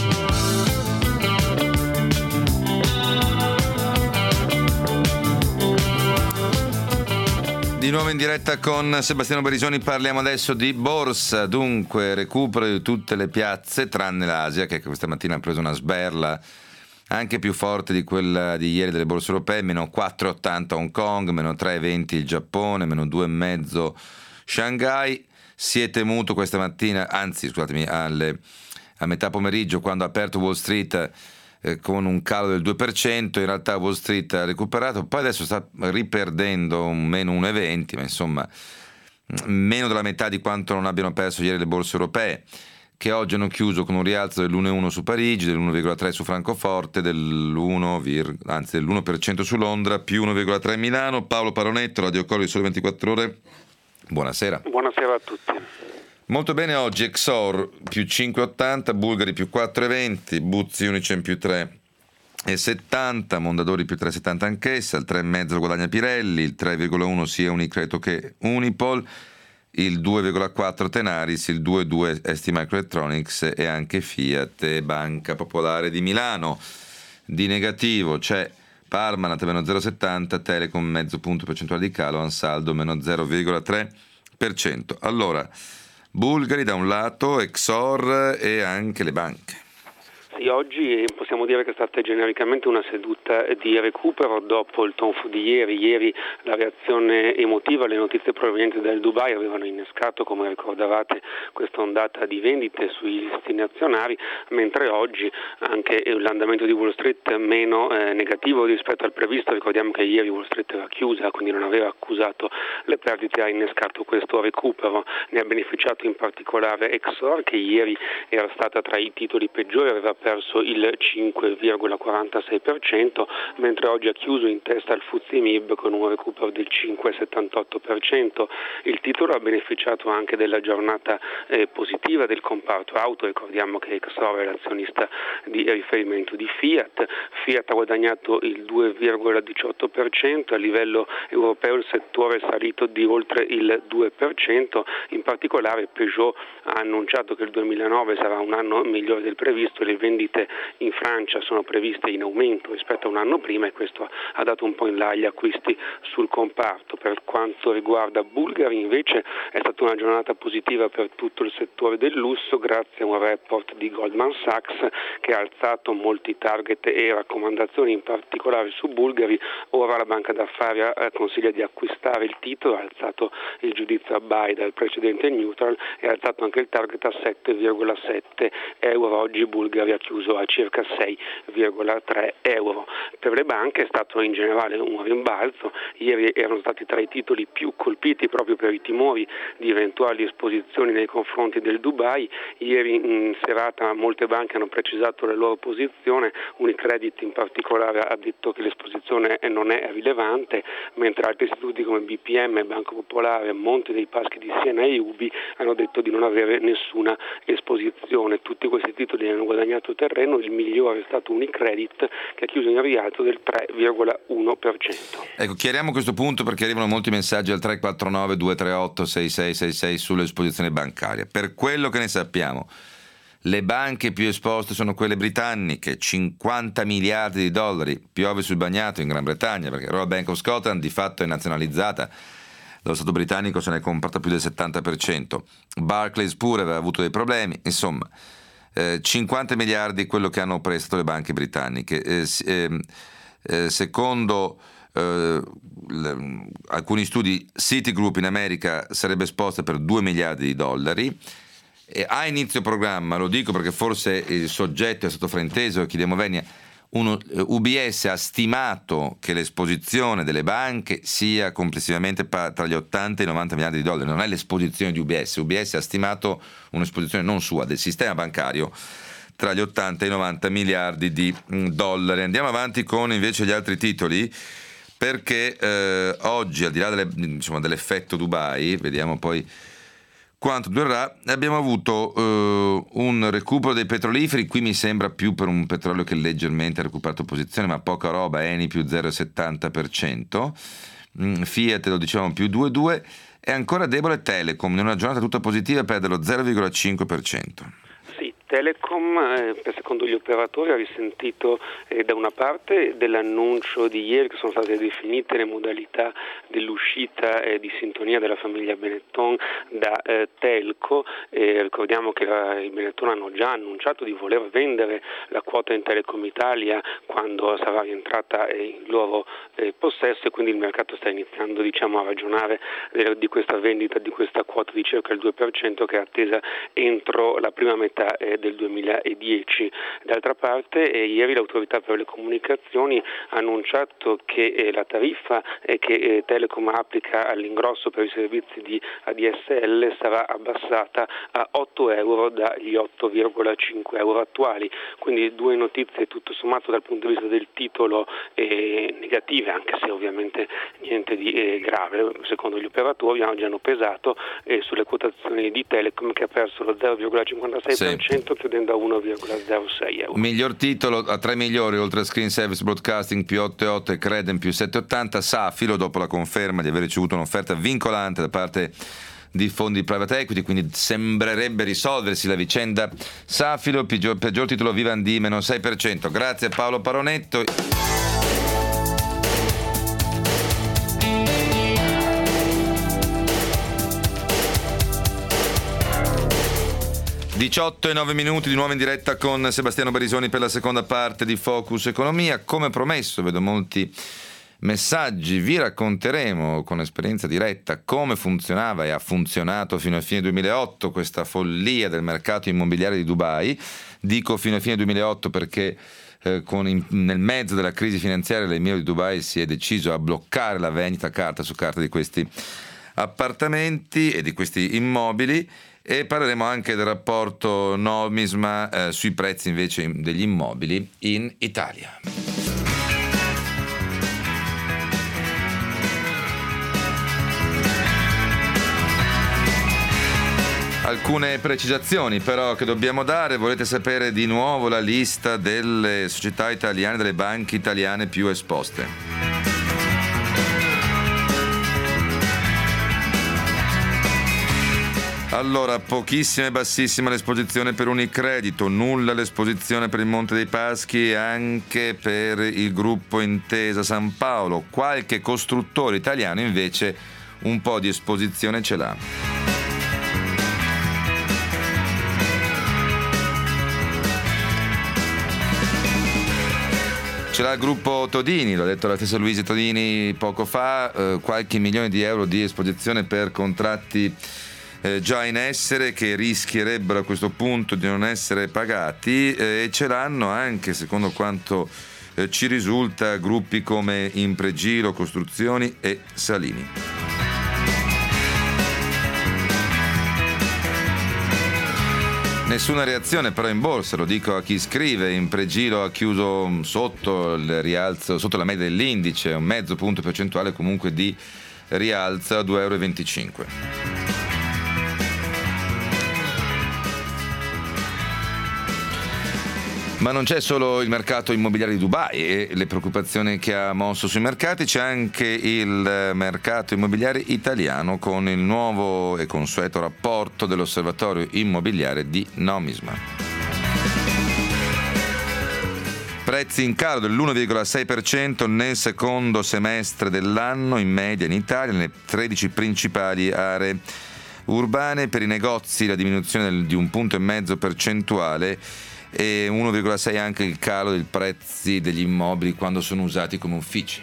Di nuovo in diretta con Sebastiano Barisoni, parliamo adesso di borsa, dunque recupero di tutte le piazze tranne l'Asia, che questa mattina ha preso una sberla anche più forte di quella di ieri delle borse europee, meno 4,80 Hong Kong, meno 3,20 il Giappone, meno 2,5 Shanghai. Si è temuto questa mattina, anzi scusatemi, a metà pomeriggio, quando ha aperto Wall Street con un calo del 2%, in realtà Wall Street ha recuperato, poi adesso sta riperdendo un meno 1,20, ma insomma meno della metà di quanto non abbiano perso ieri le borse europee. che oggi hanno chiuso con un rialzo dell'1,1 su Parigi, dell'1,3 su Francoforte, dell'1% su Londra, più 1,3 Milano. Paolo Paronetto, Radio Coro Sole 24 Ore. Buonasera. Buonasera a tutti. Molto bene oggi, Exor più 5,80, Bulgari più 4,20, Buzzi Unicem più 3,70, Mondadori più 3,70 anch'essa, il 3,5 guadagna Pirelli, il 3,1 sia Unicredito che Unipol, il 2,4 Tenaris, il 2,2 ST Microelectronics e anche Fiat e Banca Popolare di Milano. Di negativo c'è Parmalat meno 0,70, Telecom mezzo punto percentuale di calo, Ansaldo meno 0,3%. Allora, Bulgari da un lato, Exor e anche le banche. Sì, oggi possiamo dire che è stata genericamente una seduta di recupero dopo il tonfo di ieri. Ieri la reazione emotiva alle notizie provenienti dal Dubai avevano innescato, come ricordavate, questa ondata di vendite sui listini azionari, mentre oggi anche l'andamento di Wall Street meno negativo rispetto al previsto. Ricordiamo che ieri Wall Street era chiusa, quindi non aveva accusato le perdite, ha innescato questo recupero. Ne ha beneficiato in particolare Exor, che ieri era stata tra i titoli peggiori, aveva perso il 5,46%, mentre oggi ha chiuso in testa al FTSE MIB con un recupero del 5,78%. Il titolo ha beneficiato anche della giornata positiva del comparto auto. Ricordiamo che Exor è l'azionista di riferimento di Fiat. Fiat ha guadagnato il 2,18%, a livello europeo il settore è salito di oltre il 2%, in particolare Peugeot ha annunciato che il 2009 sarà un anno migliore del previsto, le vendite in Francia sono previste in aumento rispetto a un anno prima e questo ha dato un po' in là gli acquisti sul comparto. Per quanto riguarda Bulgari invece è stata una giornata positiva per tutto il settore del lusso grazie a un report di Goldman Sachs che ha alzato molti target e raccomandazioni, in particolare su Bulgari. Ora la banca d'affari consiglia di acquistare il titolo, ha alzato il giudizio a buy dal precedente neutral e ha alzato anche il target a 7,7 euro. Oggi Bulgari ha chiuso a circa 6,3 euro. Per le banche è stato in generale un rimbalzo. Ieri erano stati tra i titoli più colpiti proprio per i timori di eventuali esposizioni nei confronti del Dubai. Ieri in serata molte banche hanno precisato la loro posizione, Unicredit in particolare ha detto che l'esposizione non è rilevante, mentre altri istituti come BPM, Banco Popolare, Monte dei Paschi di Siena e UBI hanno detto di non avere nessuna esposizione. Tutti questi titoli hanno guadagnato terreno, il migliore è stato Unicredit che ha chiuso in rialzo del 3,1%. Ecco, chiariamo questo punto perché arrivano molti messaggi al 349 238 6666 sull'esposizione bancaria. Per quello che ne sappiamo, le banche più esposte sono quelle britanniche, 50 miliardi di dollari, piove sul bagnato in Gran Bretagna perché Royal Bank of Scotland di fatto è nazionalizzata, lo Stato britannico se ne è comprato più del 70%, Barclays pure aveva avuto dei problemi, insomma 50 miliardi quello che hanno prestato le banche britanniche. Secondo alcuni studi Citigroup in America sarebbe esposta per 2 miliardi di dollari. A inizio programma, lo dico perché forse il soggetto è stato frainteso, chiediamo venia, UBS ha stimato che l'esposizione delle banche sia complessivamente tra gli 80 e i 90 miliardi di dollari, non è l'esposizione di UBS ha stimato un'esposizione non sua, del sistema bancario tra gli 80 e i 90 miliardi di dollari. Andiamo avanti con invece gli altri titoli perché oggi, al di là dell'effetto Dubai, vediamo poi quanto durerà, abbiamo avuto un recupero dei petroliferi, qui mi sembra più per un petrolio che leggermente ha recuperato posizione, ma poca roba, Eni più 0,70%, Fiat lo dicevamo più 2,2%, e ancora debole Telecom, in una giornata tutta positiva perde lo 0,5%. Telecom, secondo gli operatori, ha risentito da una parte dell'annuncio di ieri che sono state definite le modalità dell'uscita di sintonia della famiglia Benetton da Telco. Ricordiamo che i Benetton hanno già annunciato di voler vendere la quota in Telecom Italia quando sarà rientrata in loro possesso e quindi il mercato sta iniziando a ragionare di questa vendita di questa quota di circa il 2% che è attesa entro la prima metà del 2010. D'altra parte ieri l'autorità per le comunicazioni ha annunciato che la tariffa che Telecom applica all'ingrosso per i servizi di ADSL sarà abbassata a 8 euro dagli 8,5 euro attuali, quindi due notizie tutto sommato dal punto di vista del titolo negative, anche se ovviamente niente di grave. Secondo gli operatori oggi hanno pesato sulle quotazioni di Telecom, che ha perso lo 0,56% chiudendo a 1,06 euro. Miglior titolo a tre migliori, oltre a Screen Service Broadcasting più 8,8 e Credem più 7,80, Safilo, dopo la conferma di aver ricevuto un'offerta vincolante da parte di fondi private equity, quindi sembrerebbe risolversi la vicenda Safilo. Peggior titolo Vivendi meno 6%. Grazie a Paolo Paronetto. e 9 minuti di nuovo in diretta con Sebastiano Barisoni per la seconda parte di Focus Economia. Come promesso, vedo molti messaggi, vi racconteremo con esperienza diretta come funzionava e ha funzionato fino a fine 2008 questa follia del mercato immobiliare di Dubai. Dico fino a fine 2008 perché nel mezzo della crisi finanziaria l'Emiro di Dubai si è deciso a bloccare la vendita carta su carta di questi appartamenti e di questi immobili, e parleremo anche del rapporto Nomisma sui prezzi invece degli immobili in Italia. Alcune precisazioni però che dobbiamo dare. Volete sapere di nuovo la lista delle società italiane, delle banche italiane più esposte? Allora, pochissima e bassissima l'esposizione per Unicredito, nulla l'esposizione per il Monte dei Paschi e anche per il gruppo Intesa San Paolo. Qualche costruttore italiano invece un po' di esposizione ce l'ha. Ce l'ha il gruppo Todini, l'ha detto la stessa Luisa Todini poco fa, qualche milione di euro di esposizione per contratti già in essere che rischierebbero a questo punto di non essere pagati, e ce l'hanno anche, secondo quanto ci risulta, gruppi come Impregilo, Costruzioni e Salini. Nessuna reazione però in borsa, lo dico a chi scrive. Impregilo ha chiuso sotto il rialzo, sotto la media dell'indice, un mezzo punto percentuale comunque di rialzo a 2,25 euro. Ma non c'è solo il mercato immobiliare di Dubai e le preoccupazioni che ha mosso sui mercati, c'è anche il mercato immobiliare italiano con il nuovo e consueto rapporto dell'Osservatorio Immobiliare di Nomisma. Prezzi in calo dell'1,6% nel secondo semestre dell'anno in media in Italia, nelle 13 principali aree urbane. Per i negozi la diminuzione di 1,5 punti percentuale e 1,6 anche il calo dei prezzi degli immobili quando sono usati come uffici.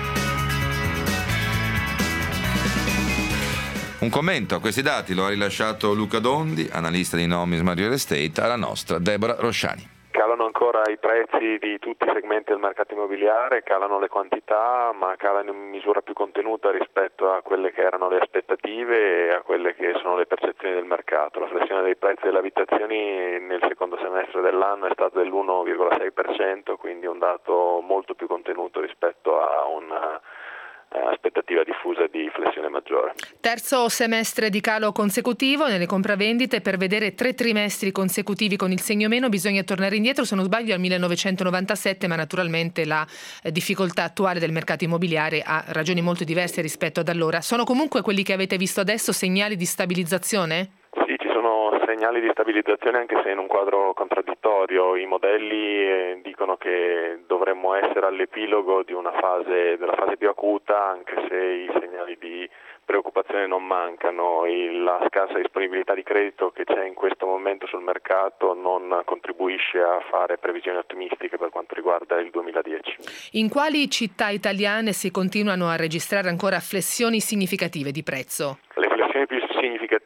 Un commento a questi dati lo ha rilasciato Luca Dondi, analista di Nomisma Real Estate, alla nostra Deborah Rosciani. Calano ancora i prezzi di tutti i segmenti del mercato immobiliare, calano le quantità, ma calano in misura più contenuta rispetto a quelle che erano le aspettative e a quelle che sono le percezioni del mercato. La flessione dei prezzi delle abitazioni nel secondo semestre dell'anno è stata dell'1,6%, quindi un dato molto più contenuto rispetto a una aspettativa diffusa di flessione maggiore. Terzo semestre di calo consecutivo nelle compravendite. Per vedere 3 trimestri consecutivi con il segno meno bisogna tornare indietro, se non sbaglio, al 1997, ma naturalmente la difficoltà attuale del mercato immobiliare ha ragioni molto diverse rispetto ad allora. Sono comunque quelli che avete visto adesso segnali di stabilizzazione? Sì, ci sono segnali di stabilizzazione, anche se in un quadro contraddittorio. I modelli dicono che dovremmo essere all'epilogo della fase più acuta, anche se i segnali di preoccupazione non mancano. La scarsa disponibilità di credito che c'è in questo momento sul mercato non contribuisce a fare previsioni ottimistiche per quanto riguarda il 2010. In quali città italiane si continuano a registrare ancora flessioni significative di prezzo? Le flessioni più significative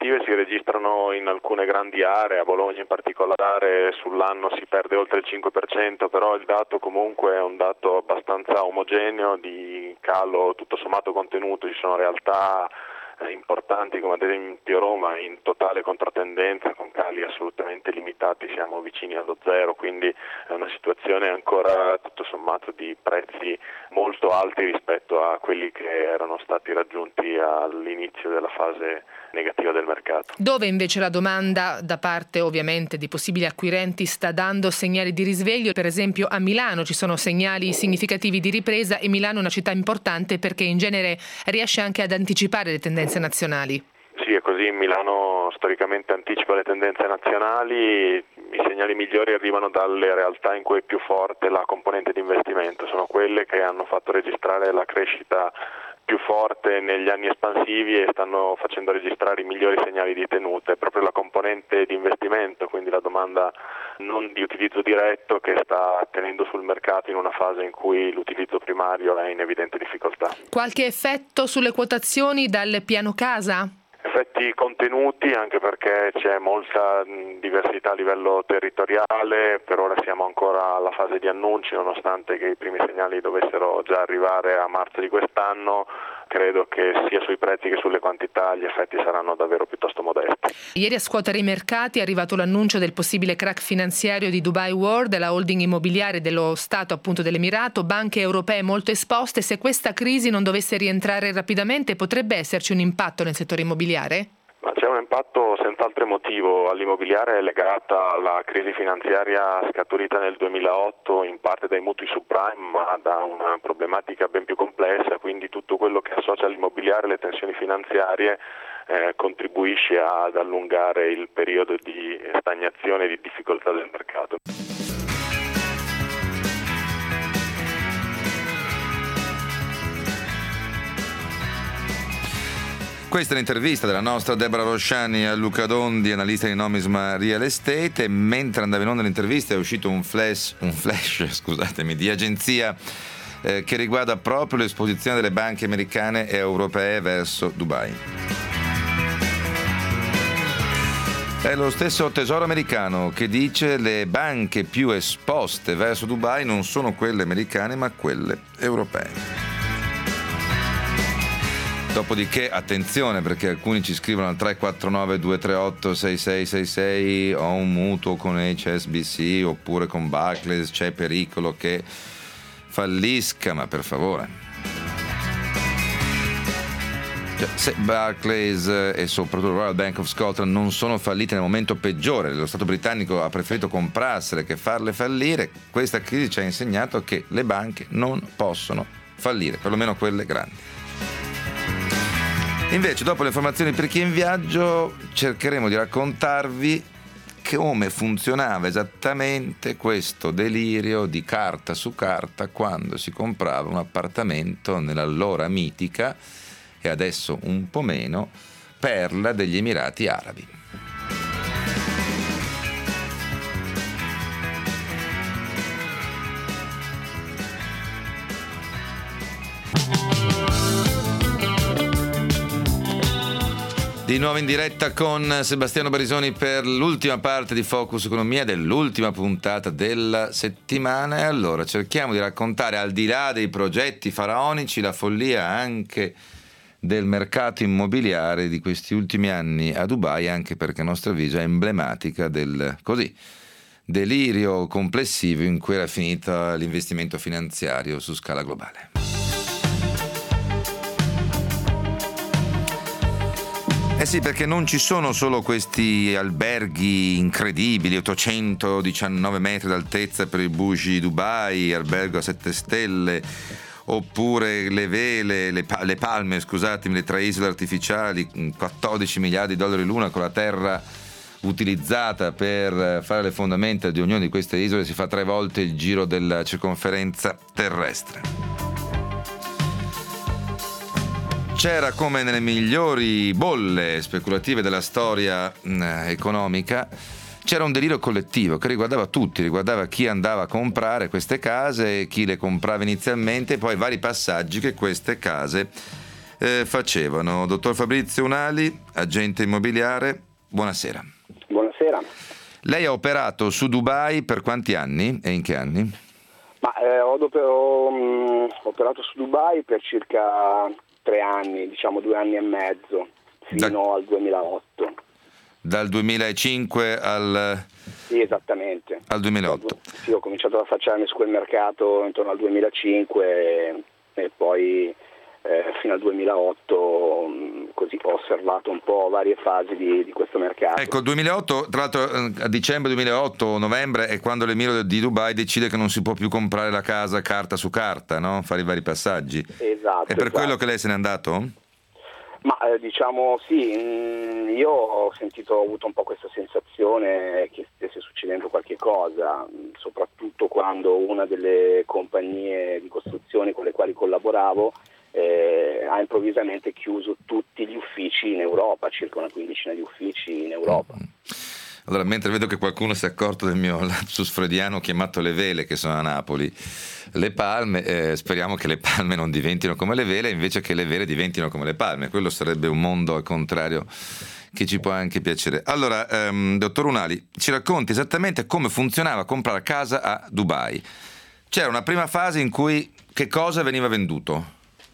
negative si registrano in alcune grandi aree, a Bologna in particolare sull'anno si perde oltre il 5%, però il dato comunque è un dato abbastanza omogeneo di calo tutto sommato contenuto. Ci sono realtà importanti come ad esempio Roma in totale controtendenza con cali assolutamente limitati, siamo vicini allo zero, quindi è una situazione ancora tutto sommato di prezzi molto alti rispetto a quelli che erano stati raggiunti all'inizio della fase negativa del mercato. Dove invece la domanda da parte ovviamente di possibili acquirenti sta dando segnali di risveglio, per esempio a Milano ci sono segnali significativi di ripresa e Milano è una città importante perché in genere riesce anche ad anticipare le tendenze nazionali. Sì, è così, Milano storicamente anticipa le tendenze nazionali, i segnali migliori arrivano dalle realtà in cui è più forte la componente di investimento, sono quelle che hanno fatto registrare la crescita più forte negli anni espansivi e stanno facendo registrare i migliori segnali di tenuta. È proprio la componente di investimento, quindi la domanda non di utilizzo diretto, che sta tenendo sul mercato in una fase in cui l'utilizzo primario è in evidente difficoltà. Qualche effetto sulle quotazioni dal piano casa? Effetti contenuti, anche perché c'è molta diversità a livello territoriale. Per ora siamo ancora alla fase di annunci, nonostante che i primi segnali dovessero già arrivare a marzo di quest'anno. Credo che sia sui prezzi che sulle quantità gli effetti saranno davvero piuttosto modesti. Ieri a scuotere i mercati è arrivato l'annuncio del possibile crack finanziario di Dubai World, la holding immobiliare dello Stato appunto dell'Emirato, banche europee molto esposte. Se questa crisi non dovesse rientrare rapidamente, potrebbe esserci un impatto nel settore immobiliare? Ma c'è un impatto senz'altro emotivo all'immobiliare, è legata alla crisi finanziaria scaturita nel 2008 in parte dai mutui subprime, ma da una problematica ben più complessa, quindi tutto quello che associa all'immobiliare, le tensioni finanziarie, contribuisce ad allungare il periodo di stagnazione e di difficoltà del mercato. Questa è l'intervista della nostra Deborah Rosciani a Luca Dondi, analista di Nomisma Real Estate, e mentre andava in onda l'intervista è uscito un flash di agenzia che riguarda proprio l'esposizione delle banche americane e europee verso Dubai. È lo stesso Tesoro americano che dice le banche più esposte verso Dubai non sono quelle americane ma quelle europee. Dopodiché attenzione, perché alcuni ci scrivono al 349 238 6666 ho un mutuo con HSBC oppure con Barclays, c'è pericolo che fallisca, ma per favore. Se Barclays e soprattutto Royal Bank of Scotland non sono fallite nel momento peggiore, lo Stato britannico ha preferito comprarsele che farle fallire, questa crisi ci ha insegnato che le banche non possono fallire, perlomeno quelle grandi. Invece, dopo le informazioni per chi è in viaggio, cercheremo di raccontarvi come funzionava esattamente questo delirio di carta su carta quando si comprava un appartamento nell'allora mitica, e adesso un po' meno, perla degli Emirati Arabi. Di nuovo in diretta con Sebastiano Barisoni per l'ultima parte di Focus Economia dell'ultima puntata della settimana, e allora cerchiamo di raccontare, al di là dei progetti faraonici, la follia anche del mercato immobiliare di questi ultimi anni a Dubai, anche perché a nostro avviso è emblematica del delirio complessivo in cui era finito l'investimento finanziario su scala globale. Eh sì, perché non ci sono solo questi alberghi incredibili, 819 metri d'altezza per il Burj Dubai, albergo a 7 stelle, oppure le vele, le palme, scusatemi, le 3 isole artificiali, 14 miliardi di dollari l'una, con la terra utilizzata per fare le fondamenta di ognuna di queste isole si fa 3 volte il giro della circonferenza terrestre. C'era, come nelle migliori bolle speculative della storia economica, c'era un delirio collettivo che riguardava tutti, riguardava chi andava a comprare queste case, chi le comprava inizialmente, e poi vari passaggi che queste case facevano. Dottor Fabrizio Unali, agente immobiliare, buonasera. Buonasera. Lei ha operato su Dubai per quanti anni e in che anni? Ma ho operato su Dubai per circa 3 anni, diciamo 2 anni e mezzo, fino al 2008. Dal 2005 al... Sì, esattamente. Al 2008. Sì, ho cominciato ad affacciarmi su quel mercato intorno al 2005 e poi fino al 2008 così ho osservato un po' varie fasi di questo mercato. Ecco, il 2008, tra l'altro a dicembre 2008, novembre, è quando l'Emiro di Dubai decide che non si può più comprare la casa carta su carta, no? Fare i vari passaggi. Esatto. È per quello che lei se n'è andato? Ma diciamo sì, io ho avuto un po' questa sensazione che stesse succedendo qualche cosa, soprattutto quando una delle compagnie di costruzioni con le quali collaboravo ha improvvisamente chiuso tutti gli uffici in Europa, circa una quindicina di uffici in Europa. Allora, mentre vedo che qualcuno si è accorto del mio lapsus freudiano, ho chiamato le vele, che sono a Napoli, le palme, speriamo che le palme non diventino come le vele, invece che le vele diventino come le palme. Quello sarebbe un mondo al contrario che ci può anche piacere. Allora, dottor Unali, ci racconti esattamente come funzionava comprare casa a Dubai. C'era una prima fase in cui che cosa veniva venduto?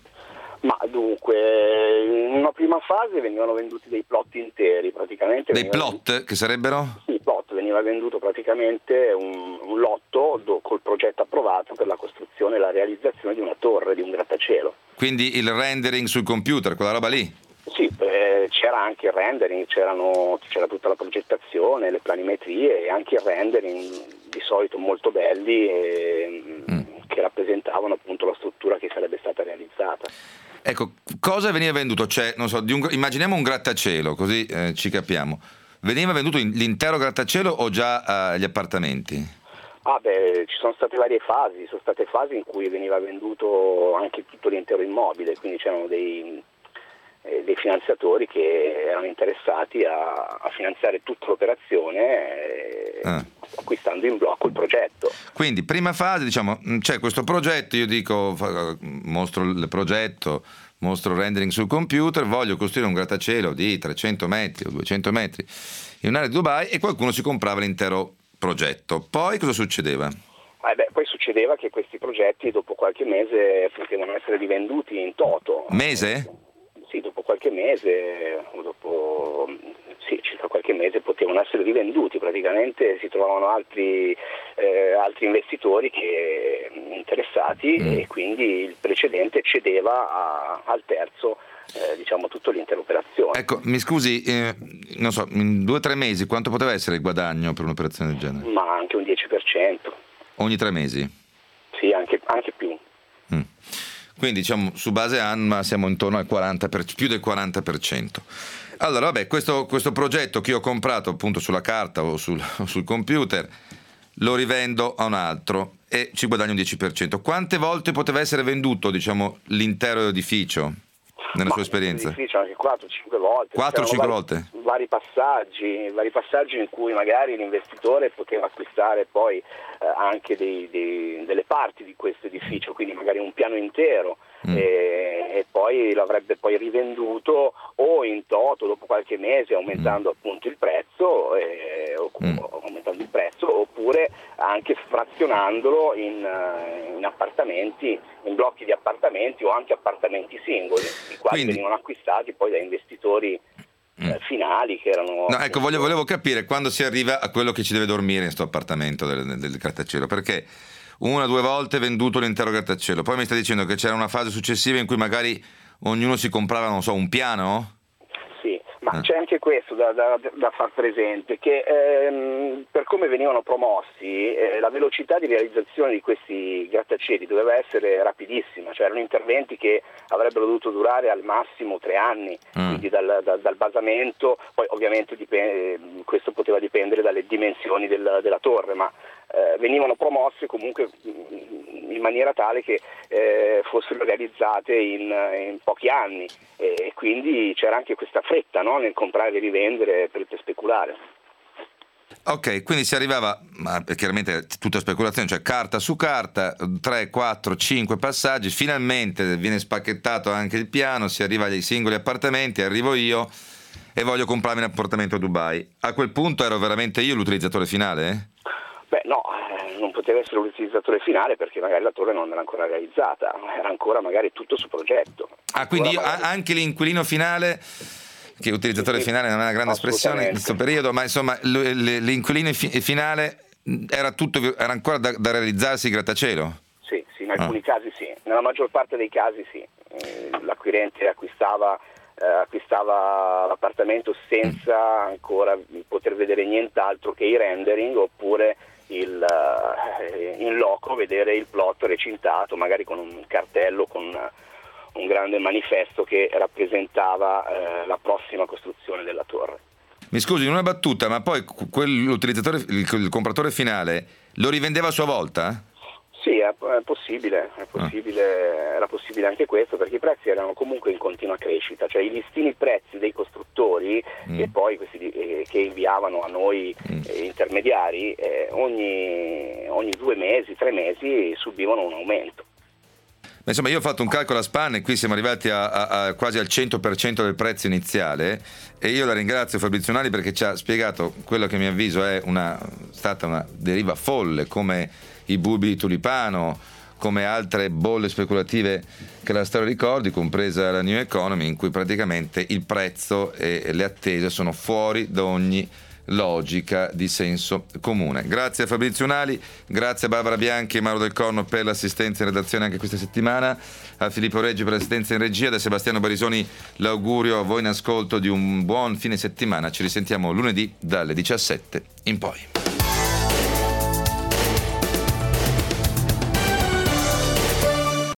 Ma dunque, in una prima fase venivano venduti dei plot interi, praticamente. Dei plot che sarebbero? Sì, plot, veniva venduto praticamente un lotto col progetto approvato per la costruzione e la realizzazione di una torre, di un grattacielo. Quindi il rendering sul computer, quella roba lì? Sì, c'era anche il rendering, c'era tutta la progettazione, le planimetrie e anche il rendering, di solito molto belli, che rappresentavano appunto la struttura che sarebbe stata realizzata. Ecco, cosa veniva venduto? Cioè, non so, immaginiamo un grattacielo, così ci capiamo. Veniva venduto l'intero grattacielo o già gli appartamenti? Ci sono state varie fasi, sono state fasi in cui veniva venduto anche tutto l'intero immobile, quindi c'erano dei finanziatori che erano interessati a finanziare tutta l'operazione acquistando in blocco il progetto. Quindi prima fase, diciamo, c'è questo progetto, io dico, mostro il progetto, mostro il rendering sul computer, voglio costruire un grattacielo di 300 metri o 200 metri in un'area di Dubai, e qualcuno si comprava l'intero progetto. Poi cosa succedeva? Poi succedeva che questi progetti dopo qualche mese potevano essere rivenduti in toto. Mese? Sì, dopo qualche mese, circa qualche mese potevano essere rivenduti, praticamente si trovavano altri investitori interessati e quindi il precedente cedeva al terzo tutto l'intera operazione. Ecco, mi scusi, non so, in 2 o 3 mesi quanto poteva essere il guadagno per un'operazione del genere? Ma anche un 10%. Ogni 3 mesi? Sì, anche più. Quindi diciamo su base annua siamo intorno al 40%, più del 40%. Allora questo progetto che io ho comprato appunto sulla carta o sul computer lo rivendo a un altro e ci guadagno un 10%. Quante volte poteva essere venduto, diciamo, l'intero edificio nella sua esperienza? L'edificio anche 4-5 volte. 4-5 volte? Vari passaggi in cui magari l'investitore poteva acquistare poi anche delle parti di questo edificio, quindi magari un piano intero e poi l'avrebbe poi rivenduto o in toto dopo qualche mese aumentando appunto il prezzo, oppure anche frazionandolo in appartamenti, in blocchi di appartamenti o anche appartamenti singoli, i quali venivano acquistati poi da investitori finali che erano... No, ecco, volevo capire quando si arriva a quello che ci deve dormire in questo appartamento del grattacielo, perché 1 o 2 volte venduto l'intero grattacielo, poi mi sta dicendo che c'era una fase successiva in cui magari ognuno si comprava, non so, un piano? Sì, ma c'è anche questo da far presente, che per come venivano promossi la velocità di realizzazione di questi grattacieli doveva essere rapidissima, cioè erano interventi che avrebbero dovuto durare al massimo 3 anni, quindi dal basamento, poi ovviamente questo poteva dipendere dalle dimensioni della torre, ma venivano promosse comunque in maniera tale che fossero realizzate in pochi anni, e quindi c'era anche questa fretta, no, nel comprare e rivendere per speculare. Ok, quindi si arrivava, ma chiaramente tutta speculazione, cioè carta su carta, 3, 4, 5 passaggi, finalmente viene spacchettato anche il piano, si arriva ai singoli appartamenti, arrivo io e voglio comprarmi un appartamento a Dubai. A quel punto ero veramente io l'utilizzatore finale? Beh no, non poteva essere l'utilizzatore finale perché magari la torre non era ancora realizzata, era ancora magari tutto su progetto. Quindi io, anche l'inquilino finale, che utilizzatore finale non è una grande espressione in questo periodo, ma insomma l'inquilino finale era ancora da realizzarsi il grattacielo? Sì, in alcuni casi sì, nella maggior parte dei casi sì. L'acquirente acquistava l'appartamento senza ancora poter vedere nient'altro che i rendering oppure in loco vedere il plot recintato, magari con un cartello, con un grande manifesto che rappresentava la prossima costruzione della torre. Mi scusi, in una battuta, ma poi quell'utilizzatore, il compratore finale, lo rivendeva a sua volta? Sì, è possibile, era possibile anche questo, perché i prezzi erano comunque in continua crescita, cioè i listini prezzi dei costruttori e poi questi che inviavano a noi intermediari ogni 2 mesi, 3 mesi subivano un aumento. Ma insomma, io ho fatto un calcolo a spanne e qui siamo arrivati a quasi al 100% del prezzo iniziale, e io la ringrazio Fabrizio Nali perché ci ha spiegato quello che a mio avviso è stata una deriva folle, come i bulbi di tulipano, come altre bolle speculative che la storia ricordi, compresa la New Economy, in cui praticamente il prezzo e le attese sono fuori da ogni logica di senso comune. Grazie a Fabrizio Nali, grazie a Barbara Bianchi e Mauro Del Corno per l'assistenza in redazione anche questa settimana, a Filippo Reggi per l'assistenza in regia, da Sebastiano Barisoni l'augurio a voi in ascolto di un buon fine settimana. Ci risentiamo lunedì dalle 17 in poi.